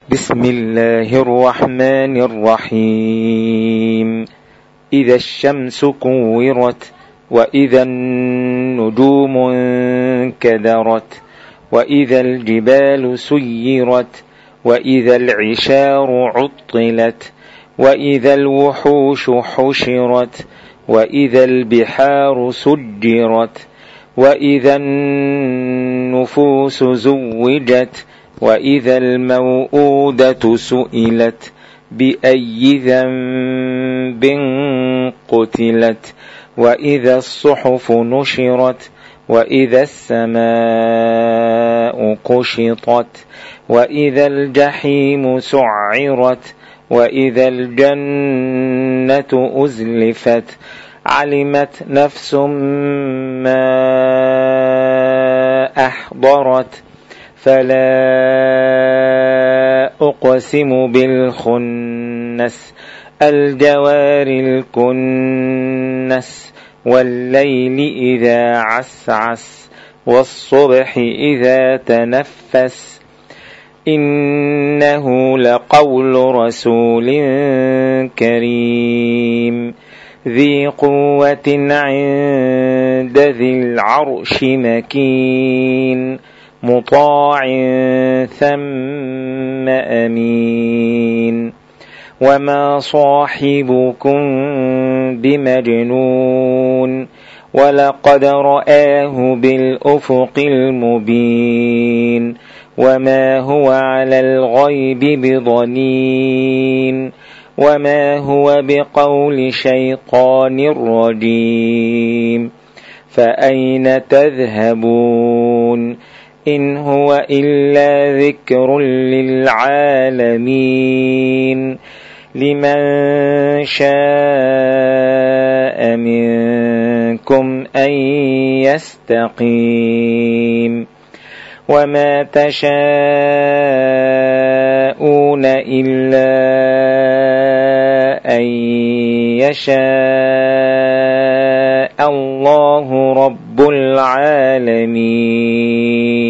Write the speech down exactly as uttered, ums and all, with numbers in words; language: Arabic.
بسم الله الرحمن الرحيم. إذا الشمس كورت، وإذا النجوم انكدرت، وإذا الجبال سيرت، وإذا العشار عطلت، وإذا الوحوش حشرت، وإذا البحار سجرت، وإذا النفوس زوجت، وإذا الموءودة سئلت بأي ذنب قتلت، وإذا الصحف نشرت، وإذا السماء كشطت، وإذا الجحيم سعرت، وإذا الجنة أزلفت، علمت نفس ما أحضرت، فلا أقسم بالخنس الجوار الكنس، والليل إذا عسعس، والصبح إذا تنفس، إنه لقول رسول كريم ذي قوة عند ذي العرش مكين، مطاع ثم أمين، وما صاحبكم بمجنون، ولقد رآه بالأفق المبين، وما هو على الغيب بضنين، وما هو بقول شيطان رجيم، فأين تذهبون؟ إن هو إلا ذكر للعالمين، لمن شاء منكم أن يستقيم، وما تشاءون إلا أن يشاء الله رب العالمين.